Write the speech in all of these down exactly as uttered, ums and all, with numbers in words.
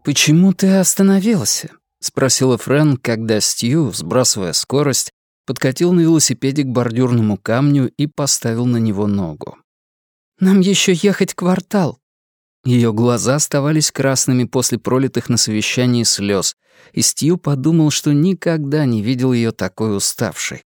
«Почему ты остановился?» — спросила Фрэн, когда Стью, сбрасывая скорость, подкатил на велосипеде к бордюрному камню и поставил на него ногу. «Нам еще ехать квартал». Ее глаза оставались красными после пролитых на совещании слез, и Стью подумал, что никогда не видел ее такой уставшей.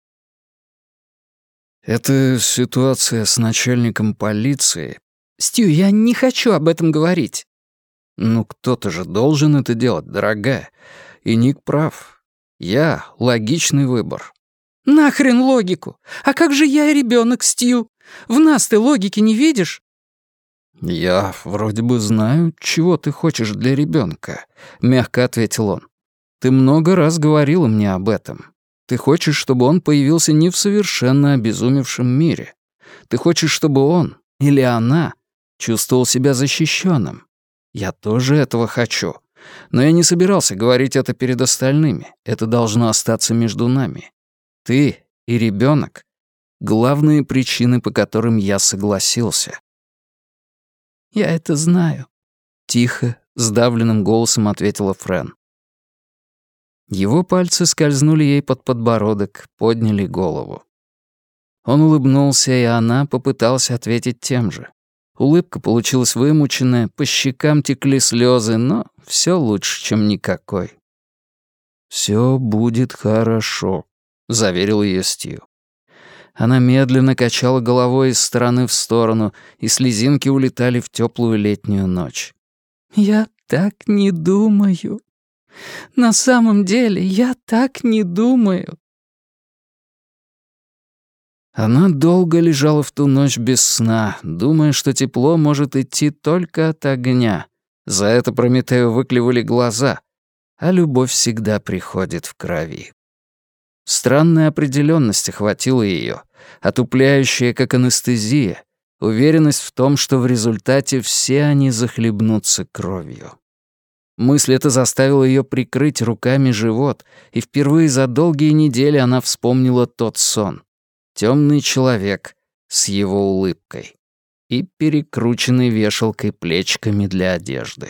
«Это ситуация с начальником полиции». «Стью, я не хочу об этом говорить». «Ну, кто-то же должен это делать, дорогая. И Ник прав. Я — логичный выбор». «Нахрен логику! А как же я и ребенок, Стью? В нас ты логики не видишь?» «Я вроде бы знаю, чего ты хочешь для ребенка», — мягко ответил он. «Ты много раз говорила мне об этом. Ты хочешь, чтобы он появился не в совершенно обезумевшем мире. Ты хочешь, чтобы он или она чувствовал себя защищенным. Я тоже этого хочу. Но я не собирался говорить это перед остальными. Это должно остаться между нами. Ты и ребенок — главные причины, по которым я согласился». «Я это знаю», — тихо, сдавленным голосом ответила Фрэн. Его пальцы скользнули ей под подбородок, подняли голову. Он улыбнулся, и она попыталась ответить тем же. Улыбка получилась вымученная, по щекам текли слезы, но все лучше, чем никакой. «Все будет хорошо», — заверил ее Стью. Она медленно качала головой из стороны в сторону, и слезинки улетали в теплую летнюю ночь. «Я так не думаю. На самом деле я так не думаю». Она долго лежала в ту ночь без сна, думая, что тепло может идти только от огня. За это Прометею выклевали глаза, а любовь всегда приходит в крови. Странная определенность охватила ее, отупляющая, как анестезия, уверенность в том, что в результате все они захлебнутся кровью. Мысль эта заставила ее прикрыть руками живот, и впервые за долгие недели она вспомнила тот сон. Темный человек с его улыбкой и перекрученной вешалкой плечиками для одежды.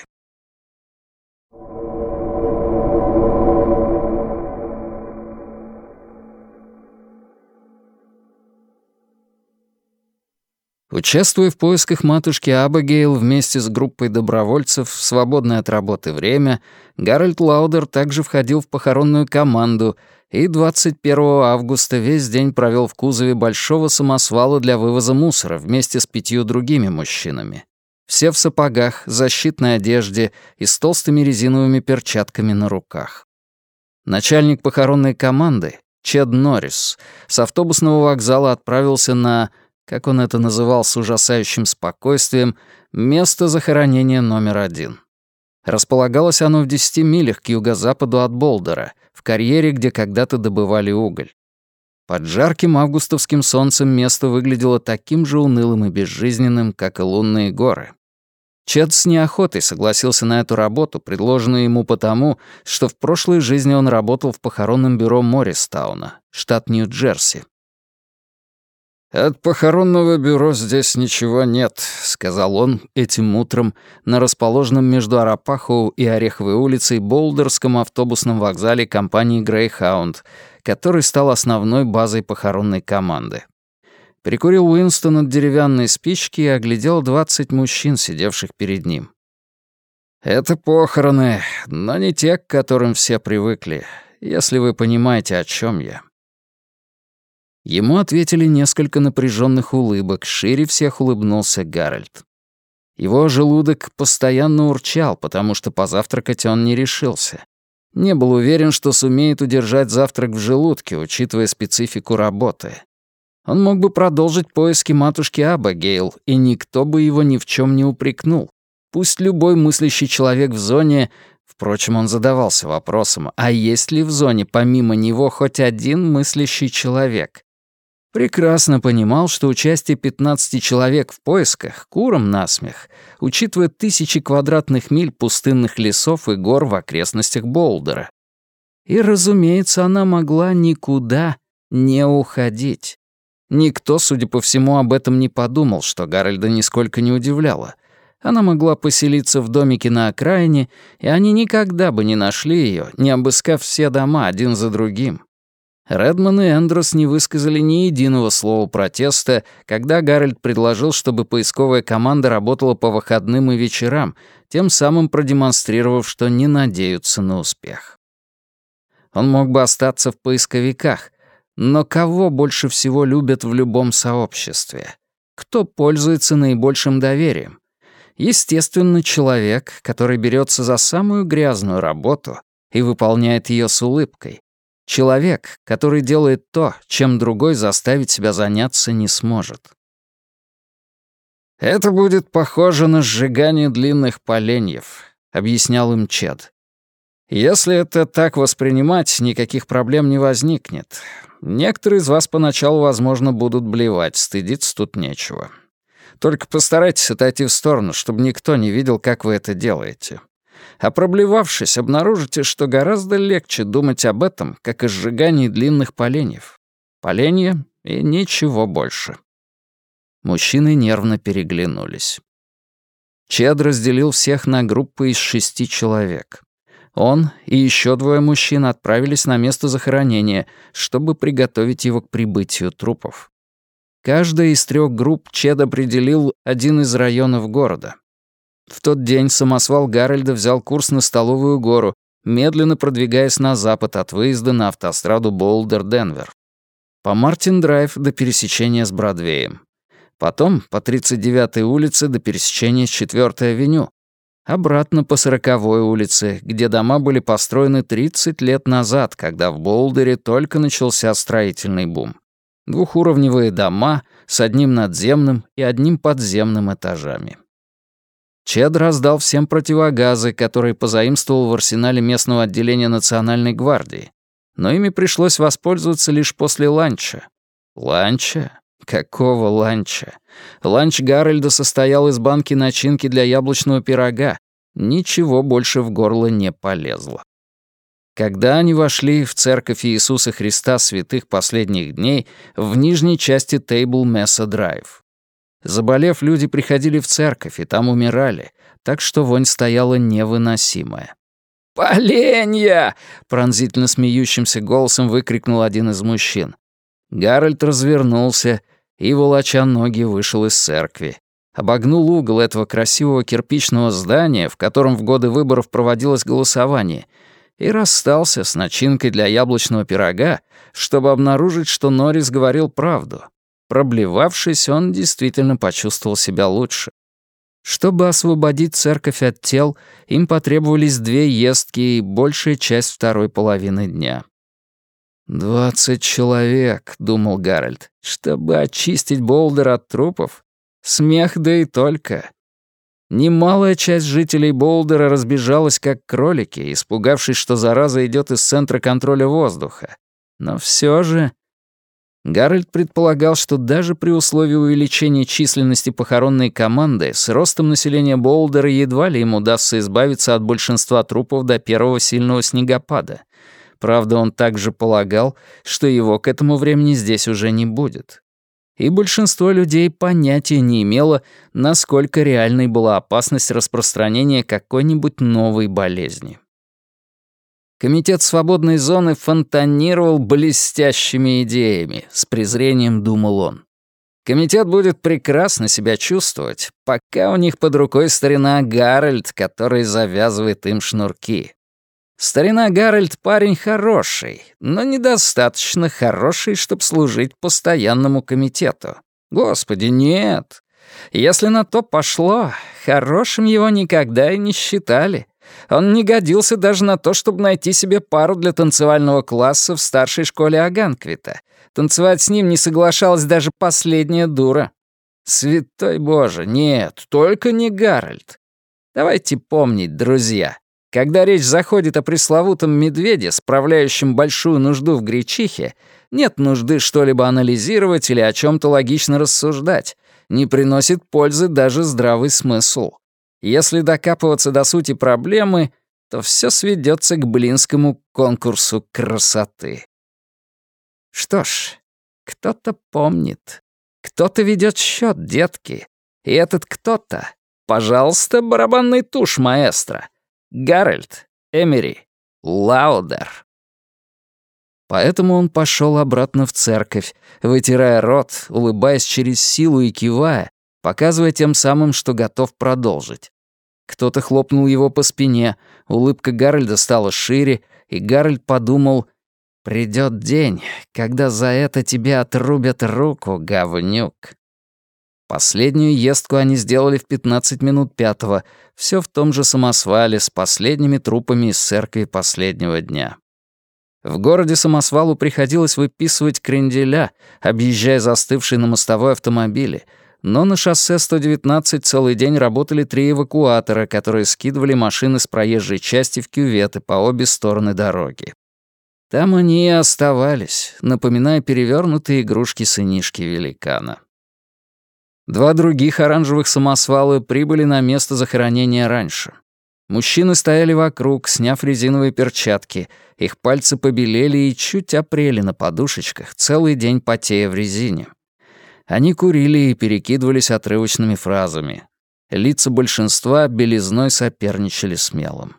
Участвуя в поисках матушки Абигейл вместе с группой добровольцев в свободное от работы время, Гарольд Лаудер также входил в похоронную команду и двадцать первого августа весь день провел в кузове большого самосвала для вывоза мусора вместе с пятью другими мужчинами. Все в сапогах, защитной одежде и с толстыми резиновыми перчатками на руках. Начальник похоронной команды, Чед Норрис, с автобусного вокзала отправился на, как он это называл с ужасающим спокойствием, место захоронения номер один. Располагалось оно в десяти милях к юго-западу от Болдера, в карьере, где когда-то добывали уголь. Под жарким августовским солнцем место выглядело таким же унылым и безжизненным, как и лунные горы. Чед с неохотой согласился на эту работу, предложенную ему потому, что в прошлой жизни он работал в похоронном бюро Морристауна, штат Нью-Джерси. «От похоронного бюро здесь ничего нет», — сказал он этим утром на расположенном между Арапахоу и Ореховой улицей Болдерском автобусном вокзале компании «Грейхаунд», который стал основной базой похоронной команды. Прикурил Уинстон от деревянной спички и оглядел двадцать мужчин, сидевших перед ним. «Это похороны, но не те, к которым все привыкли, если вы понимаете, о чем я». Ему ответили несколько напряженных улыбок, шире всех улыбнулся Гарольд. Его желудок постоянно урчал, потому что позавтракать он не решился. Не был уверен, что сумеет удержать завтрак в желудке, учитывая специфику работы. Он мог бы продолжить поиски матушки Абигейл, и никто бы его ни в чем не упрекнул. Пусть любой мыслящий человек в зоне... Впрочем, он задавался вопросом, а есть ли в зоне помимо него хоть один мыслящий человек? Прекрасно понимал, что участие пятнадцати человек в поисках — курам насмех, учитывая тысячи квадратных миль пустынных лесов и гор в окрестностях Болдера. И, разумеется, она могла никуда не уходить. Никто, судя по всему, об этом не подумал, что Гарольда нисколько не удивляло. Она могла поселиться в домике на окраине, и они никогда бы не нашли ее, не обыскав все дома один за другим. Редман и Эндрюс не высказали ни единого слова протеста, когда Гарольд предложил, чтобы поисковая команда работала по выходным и вечерам, тем самым продемонстрировав, что не надеются на успех. Он мог бы остаться в поисковиках, но кого больше всего любят в любом сообществе? Кто пользуется наибольшим доверием? Естественно, человек, который берется за самую грязную работу и выполняет ее с улыбкой. Человек, который делает то, чем другой заставить себя заняться не сможет. «Это будет похоже на сжигание длинных поленьев», — объяснял им Чед. «Если это так воспринимать, никаких проблем не возникнет. Некоторые из вас поначалу, возможно, будут блевать, стыдиться тут нечего. Только постарайтесь отойти в сторону, чтобы никто не видел, как вы это делаете. А проблевавшись, обнаружите, что гораздо легче думать об этом, как о сжигании длинных поленьев. Поленья и ничего больше». Мужчины нервно переглянулись. Чед разделил всех на группы из шести человек. Он и еще двое мужчин отправились на место захоронения, чтобы приготовить его к прибытию трупов. Каждая из трех групп Чед определил один из районов города. В тот день самосвал Гарольда взял курс на Столовую гору, медленно продвигаясь на запад от выезда на автостраду Боулдер-Денвер. По Мартин-Драйв до пересечения с Бродвеем. Потом по тридцать девятой улице до пересечения с четвёртой авеню. Обратно по сороковой улице, где дома были построены тридцать лет назад, когда в Боулдере только начался строительный бум. Двухуровневые дома с одним надземным и одним подземным этажами. Чед раздал всем противогазы, которые позаимствовал в арсенале местного отделения Национальной гвардии, но ими пришлось воспользоваться лишь после ланча. Ланча? Какого ланча? Ланч Гарольда состоял из банки начинки для яблочного пирога. Ничего больше в горло не полезло. Когда они вошли в церковь Иисуса Христа святых последних дней в нижней части Тейбл Месса Драйв. Заболев, люди приходили в церковь и там умирали, так что вонь стояла невыносимая. «Поленья!» — пронзительно смеющимся голосом выкрикнул один из мужчин. Гарольд развернулся и, волоча ноги, вышел из церкви. Обогнул угол этого красивого кирпичного здания, в котором в годы выборов проводилось голосование, и расстался с начинкой для яблочного пирога, чтобы обнаружить, что Норрис говорил правду. Проблевавшись, он действительно почувствовал себя лучше. Чтобы освободить церковь от тел, им потребовались две ездки и большая часть второй половины дня. «Двадцать человек», — думал Гарольд, — «чтобы очистить Боулдер от трупов? Смех да и только». Немалая часть жителей Боулдера разбежалась как кролики, испугавшись, что зараза идет из центра контроля воздуха. Но все же... Гарольд предполагал, что даже при условии увеличения численности похоронной команды с ростом населения Боулдера едва ли им удастся избавиться от большинства трупов до первого сильного снегопада. Правда, он также полагал, что его к этому времени здесь уже не будет. И большинство людей понятия не имело, насколько реальной была опасность распространения какой-нибудь новой болезни. Комитет свободной зоны фонтанировал блестящими идеями, с презрением думал он. Комитет будет прекрасно себя чувствовать, пока у них под рукой старина Гарольд, который завязывает им шнурки. Старина Гарольд парень хороший, но недостаточно хороший, чтобы служить постоянному комитету. Господи, нет. Если на то пошло, хорошим его никогда и не считали. Он не годился даже на то, чтобы найти себе пару для танцевального класса в старшей школе Аганквита. Танцевать с ним не соглашалась даже последняя дура. Святой Боже, нет, только не Гарольд. Давайте помнить, друзья. Когда речь заходит о пресловутом медведе, справляющем большую нужду в гречихе, нет нужды что-либо анализировать или о чем-то логично рассуждать. Не приносит пользы даже здравый смысл. Если докапываться до сути проблемы, то все сведется к блинскому конкурсу красоты. Что ж, кто-то помнит. Кто-то ведет счет, детки. И этот кто-то Пожалуйста, барабанный туш, маэстро. Гарольд Эмери Лаудер». Поэтому он пошел обратно в церковь, вытирая рот, улыбаясь через силу и кивая, показывая тем самым, что готов продолжить. Кто-то хлопнул его по спине, улыбка Гарольда стала шире, и Гарольд подумал: «Придёт день, когда за это тебе отрубят руку, говнюк». Последнюю ездку они сделали в пятнадцать минут пятого, всё в том же самосвале с последними трупами из церкви последнего дня. В городе самосвалу приходилось выписывать кренделя, объезжая застывшие на мостовой автомобили, но на шоссе сто девятнадцать целый день работали три эвакуатора, которые скидывали машины с проезжей части в кюветы по обе стороны дороги. Там они и оставались, напоминая перевернутые игрушки-сынишки великана. Два других оранжевых самосвала прибыли на место захоронения раньше. Мужчины стояли вокруг, сняв резиновые перчатки. Их пальцы побелели и чуть опрели на подушечках, целый день потея в резине. Они курили и перекидывались отрывочными фразами. Лица большинства белизной соперничали с мелом.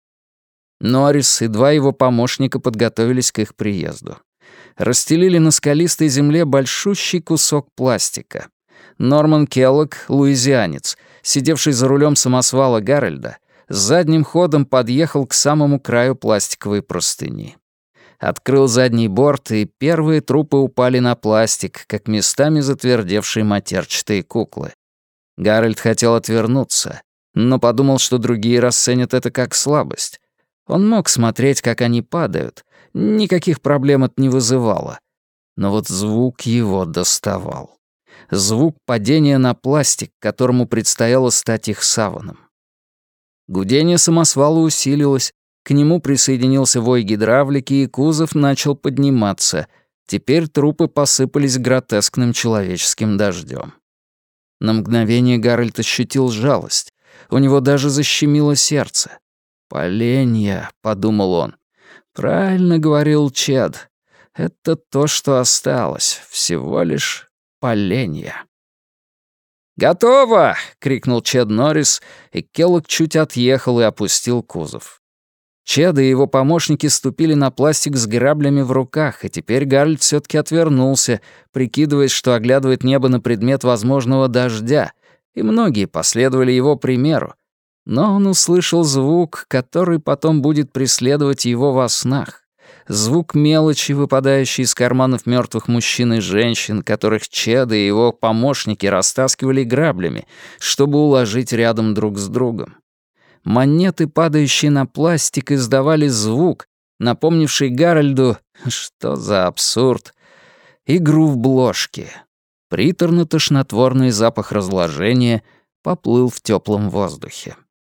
Норрис и два его помощника подготовились к их приезду. Расстелили на скалистой земле большущий кусок пластика. Норман Келлог, луизианец, сидевший за рулем самосвала Гарольда, с задним ходом подъехал к самому краю пластиковой простыни. Открыл задний борт, и первые трупы упали на пластик, как местами затвердевшие матерчатые куклы. Гарольд хотел отвернуться, но подумал, что другие расценят это как слабость. Он мог смотреть, как они падают, никаких проблем это не вызывало. Но вот звук его доставал. Звук падения на пластик, которому предстояло стать их саваном. Гудение самосвала усилилось, к нему присоединился вой гидравлики, и кузов начал подниматься. Теперь трупы посыпались гротескным человеческим дождем. На мгновение Гарольд ощутил жалость. У него даже защемило сердце. «Поленья», — подумал он. «Правильно говорил Чед. Это то, что осталось. Всего лишь поленья». «Готово!» — крикнул Чед Норрис, и Келлог чуть отъехал и опустил кузов. Чед и его помощники ступили на пластик с граблями в руках, и теперь Гарольд все-таки отвернулся, прикидываясь, что оглядывает небо на предмет возможного дождя, и многие последовали его примеру. Но он услышал звук, который потом будет преследовать его во снах. Звук мелочи, выпадающей из карманов мертвых мужчин и женщин, которых Чед и его помощники растаскивали граблями, чтобы уложить рядом друг с другом. Монеты, падающие на пластик, издавали звук, напомнивший Гарольду, что за абсурд, игру в бложки. Приторно-тошнотворный запах разложения поплыл в теплом воздухе.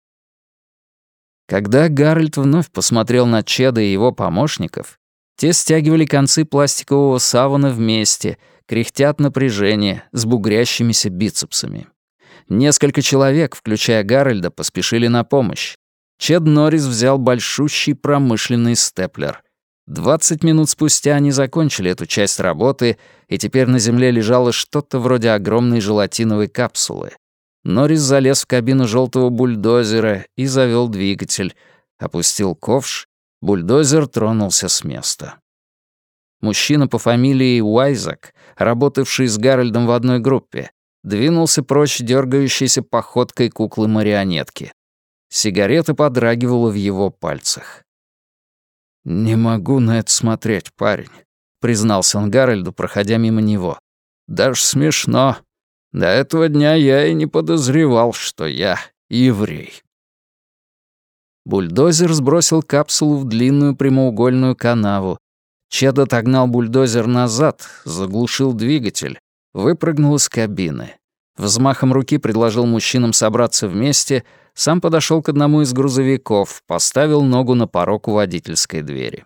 Когда Гарольд вновь посмотрел на Чеда и его помощников, те стягивали концы пластикового савана вместе, кряхтя от напряжения, с бугрящимися бицепсами. Несколько человек, включая Гарольда, поспешили на помощь. Чед Норрис взял большущий промышленный степлер. Двадцать минут спустя они закончили эту часть работы, и теперь на земле лежало что-то вроде огромной желатиновой капсулы. Норрис залез в кабину желтого бульдозера и завел двигатель. Опустил ковш, бульдозер тронулся с места. Мужчина по фамилии Уайзак, работавший с Гарольдом в одной группе, двинулся прочь дергающейся походкой куклы-марионетки. Сигарета подрагивала в его пальцах. «Не могу на это смотреть, парень», — признался он Гарольду, проходя мимо него. «Даже смешно. До этого дня я и не подозревал, что я еврей». Бульдозер сбросил капсулу в длинную прямоугольную канаву. Чед отогнал бульдозер назад, заглушил двигатель, выпрыгнул из кабины. Взмахом руки предложил мужчинам собраться вместе, сам подошел к одному из грузовиков, поставил ногу на порог у водительской двери.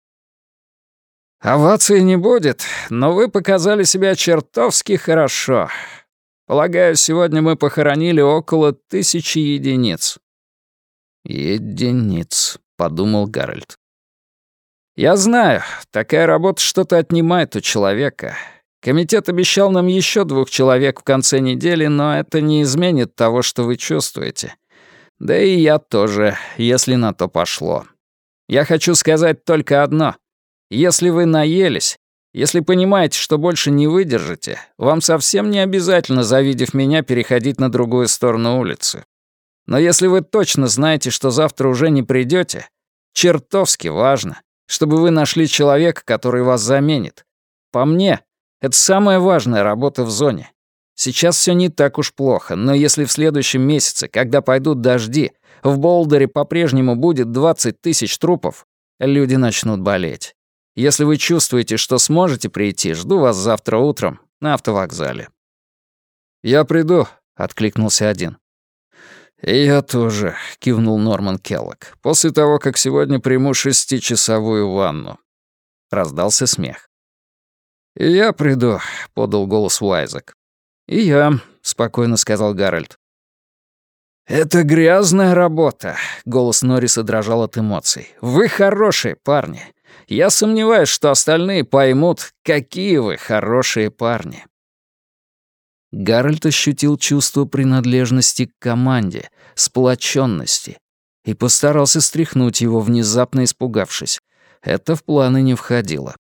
«Овации не будет, но вы показали себя чертовски хорошо. Полагаю, сегодня мы похоронили около тысячи единиц». «Единиц», — подумал Гарольд. «Я знаю, такая работа что-то отнимает у человека. Комитет обещал нам еще двух человек в конце недели, но это не изменит того, что вы чувствуете. Да и я тоже, если на то пошло. Я хочу сказать только одно. Если вы наелись, если понимаете, что больше не выдержите, вам совсем не обязательно, завидев меня, переходить на другую сторону улицы. Но если вы точно знаете, что завтра уже не придете, чертовски важно, чтобы вы нашли человека, который вас заменит. По мне, это самая важная работа в зоне. Сейчас все не так уж плохо, но если в следующем месяце, когда пойдут дожди, в Болдере по-прежнему будет двадцать тысяч трупов, люди начнут болеть. Если вы чувствуете, что сможете прийти, жду вас завтра утром на автовокзале». «Я приду», — откликнулся один. «И я тоже», — кивнул Норман Келлог, «после того, как сегодня приму шестичасовую ванну». Раздался смех. «И я приду», — подал голос Уайзек. «И я», — спокойно сказал Гарольд. «Это грязная работа», — голос Норриса дрожал от эмоций. «Вы хорошие парни. Я сомневаюсь, что остальные поймут, какие вы хорошие парни». Гарольд ощутил чувство принадлежности к команде, сплоченности, и постарался стряхнуть его, внезапно испугавшись. Это в планы не входило.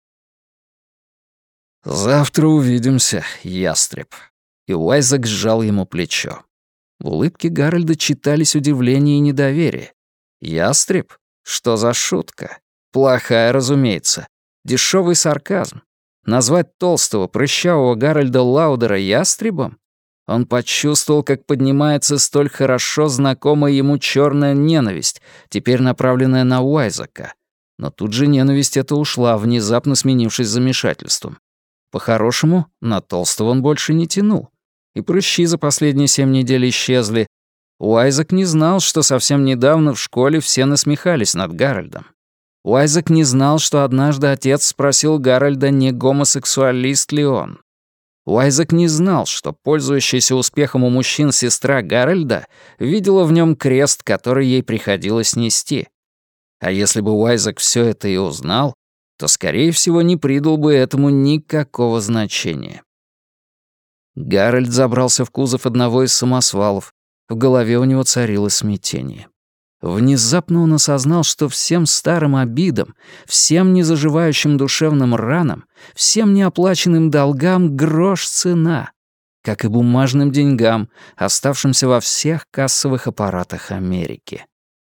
«Завтра увидимся, ястреб». И Уайзек сжал ему плечо. В улыбке Гарольда читались удивление и недоверие. «Ястреб? Что за шутка? Плохая, разумеется. Дешевый сарказм. Назвать толстого, прыщавого Гарольда Лаудера ястребом? Он почувствовал, как поднимается столь хорошо знакомая ему черная ненависть, теперь направленная на Уайзека. Но тут же ненависть эта ушла, внезапно сменившись замешательством. По-хорошему, на толстого он больше не тянул. И прыщи за последние семь недель исчезли. Уайзек не знал, что совсем недавно в школе все насмехались над Гарольдом. Уайзек не знал, что однажды отец спросил Гарольда, не гомосексуалист ли он. Уайзек не знал, что пользующаяся успехом у мужчин сестра Гарольда видела в нем крест, который ей приходилось нести. А если бы Уайзек все это и узнал, то, скорее всего, не придал бы этому никакого значения. Гарольд забрался в кузов одного из самосвалов. В голове у него царило смятение. Внезапно он осознал, что всем старым обидам, всем незаживающим душевным ранам, всем неоплаченным долгам грош цена, как и бумажным деньгам, оставшимся во всех кассовых аппаратах Америки.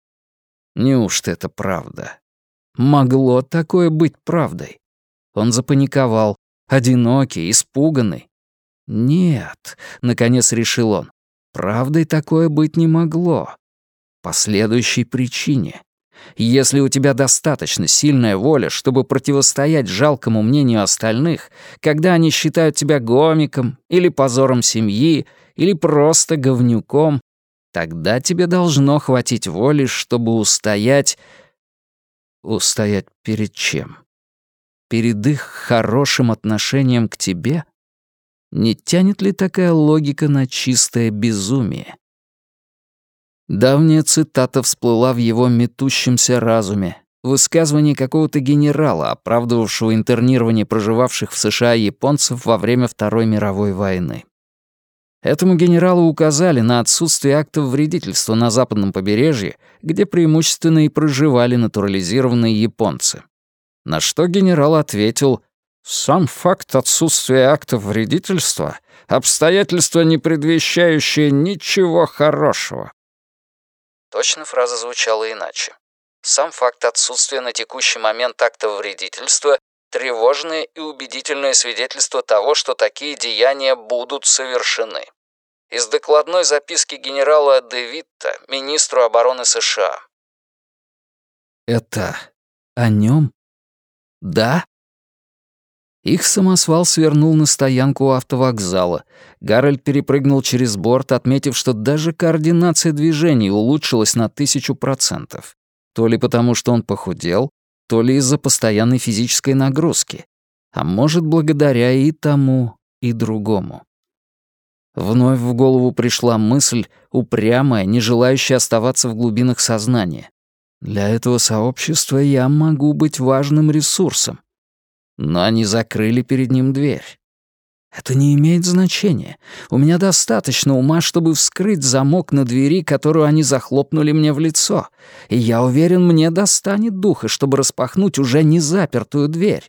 Неужто это правда? Могло такое быть правдой? Он запаниковал, одинокий, испуганный. Нет, наконец решил он, правдой такое быть не могло. По следующей причине. Если у тебя достаточно сильная воля, чтобы противостоять жалкому мнению остальных, когда они считают тебя гомиком или позором семьи, или просто говнюком, тогда тебе должно хватить воли, чтобы устоять... Устоять перед чем? Перед их хорошим отношением к тебе? Не тянет ли такая логика на чистое безумие? Давняя цитата всплыла в его метущемся разуме. Высказывание какого-то генерала, оправдывавшего интернирование проживавших в США японцев во время Второй мировой войны. Этому генералу указали на отсутствие актов вредительства на западном побережье, где преимущественно и проживали натурализированные японцы. На что генерал ответил: «Сам факт отсутствия актов вредительства — обстоятельство, не предвещающее ничего хорошего». Точно фраза звучала иначе. Сам факт отсутствия на текущий момент актов вредительства — тревожное и убедительное свидетельство того, что такие деяния будут совершены. Из докладной записки генерала Де Витта, министру обороны США. Это о нем? Да? Их самосвал свернул на стоянку у автовокзала. Гарольд перепрыгнул через борт, отметив, что даже координация движений улучшилась на тысячу процентов. То ли потому, что он похудел, то ли из-за постоянной физической нагрузки. А может, благодаря и тому, и другому. Вновь в голову пришла мысль, упрямая, не желающая оставаться в глубинах сознания. Для этого сообщества я могу быть важным ресурсом. Но они закрыли перед ним дверь. Это не имеет значения. У меня достаточно ума, чтобы вскрыть замок на двери, которую они захлопнули мне в лицо. И я уверен, мне достанет духа, чтобы распахнуть уже не запертую дверь.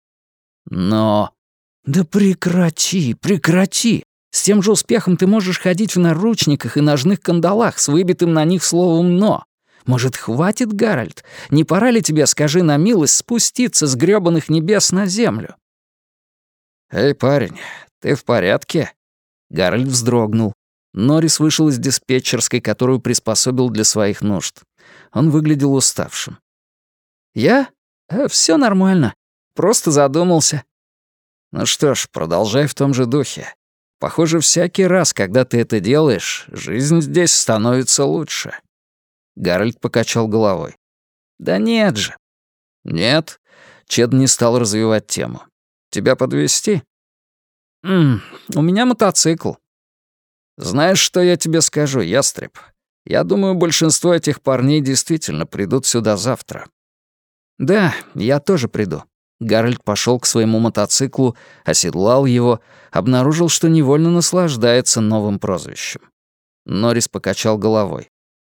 Но... Да прекрати, прекрати. С тем же успехом ты можешь ходить в наручниках и ножных кандалах с выбитым на них словом «но». Может, хватит, Гарольд? Не пора ли тебе, скажи на милость, спуститься с грёбаных небес на землю? «Эй, парень, ты в порядке?» Гарольд вздрогнул. Норрис вышел из диспетчерской, которую приспособил для своих нужд. Он выглядел уставшим. «Я? Э, всё нормально. Просто задумался». «Ну что ж, продолжай в том же духе. Похоже, всякий раз, когда ты это делаешь, жизнь здесь становится лучше». Гарольд покачал головой. «Да нет же». «Нет?» Чед не стал развивать тему. «Тебя подвезти?» «Ммм, у меня мотоцикл». «Знаешь, что я тебе скажу, ястреб? Я думаю, большинство этих парней действительно придут сюда завтра». «Да, я тоже приду». Гарольд пошел к своему мотоциклу, оседлал его, обнаружил, что невольно наслаждается новым прозвищем. Норрис покачал головой.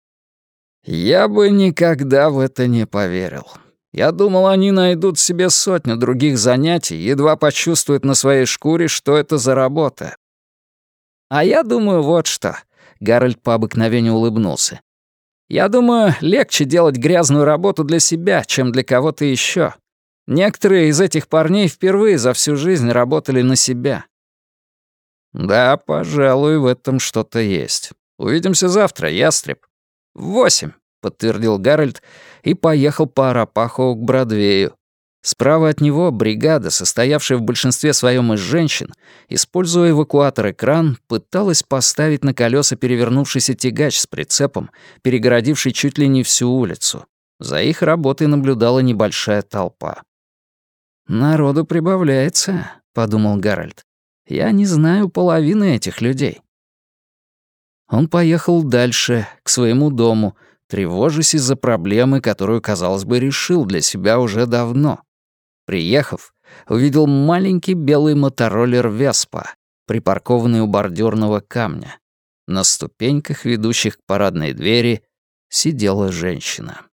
«Я бы никогда в это не поверил. Я думал, они найдут себе сотню других занятий, едва почувствуют на своей шкуре, что это за работа». «А я думаю, вот что», — Гарольд по обыкновению улыбнулся. «Я думаю, легче делать грязную работу для себя, чем для кого-то еще. Некоторые из этих парней впервые за всю жизнь работали на себя». «Да, пожалуй, в этом что-то есть. Увидимся завтра, ястреб». «В восемь», — подтвердил Гарольд и поехал по Арапахо к Бродвею. Справа от него бригада, состоявшая в большинстве своем из женщин, используя эвакуатор и кран, пыталась поставить на колеса перевернувшийся тягач с прицепом, перегородивший чуть ли не всю улицу. За их работой наблюдала небольшая толпа. «Народу прибавляется», — подумал Гарольд. «Я не знаю половины этих людей». Он поехал дальше, к своему дому, тревожась из-за проблемы, которую, казалось бы, решил для себя уже давно. Приехав, увидел маленький белый мотороллер «Веспа», припаркованный у бордюрного камня. На ступеньках, ведущих к парадной двери, сидела женщина.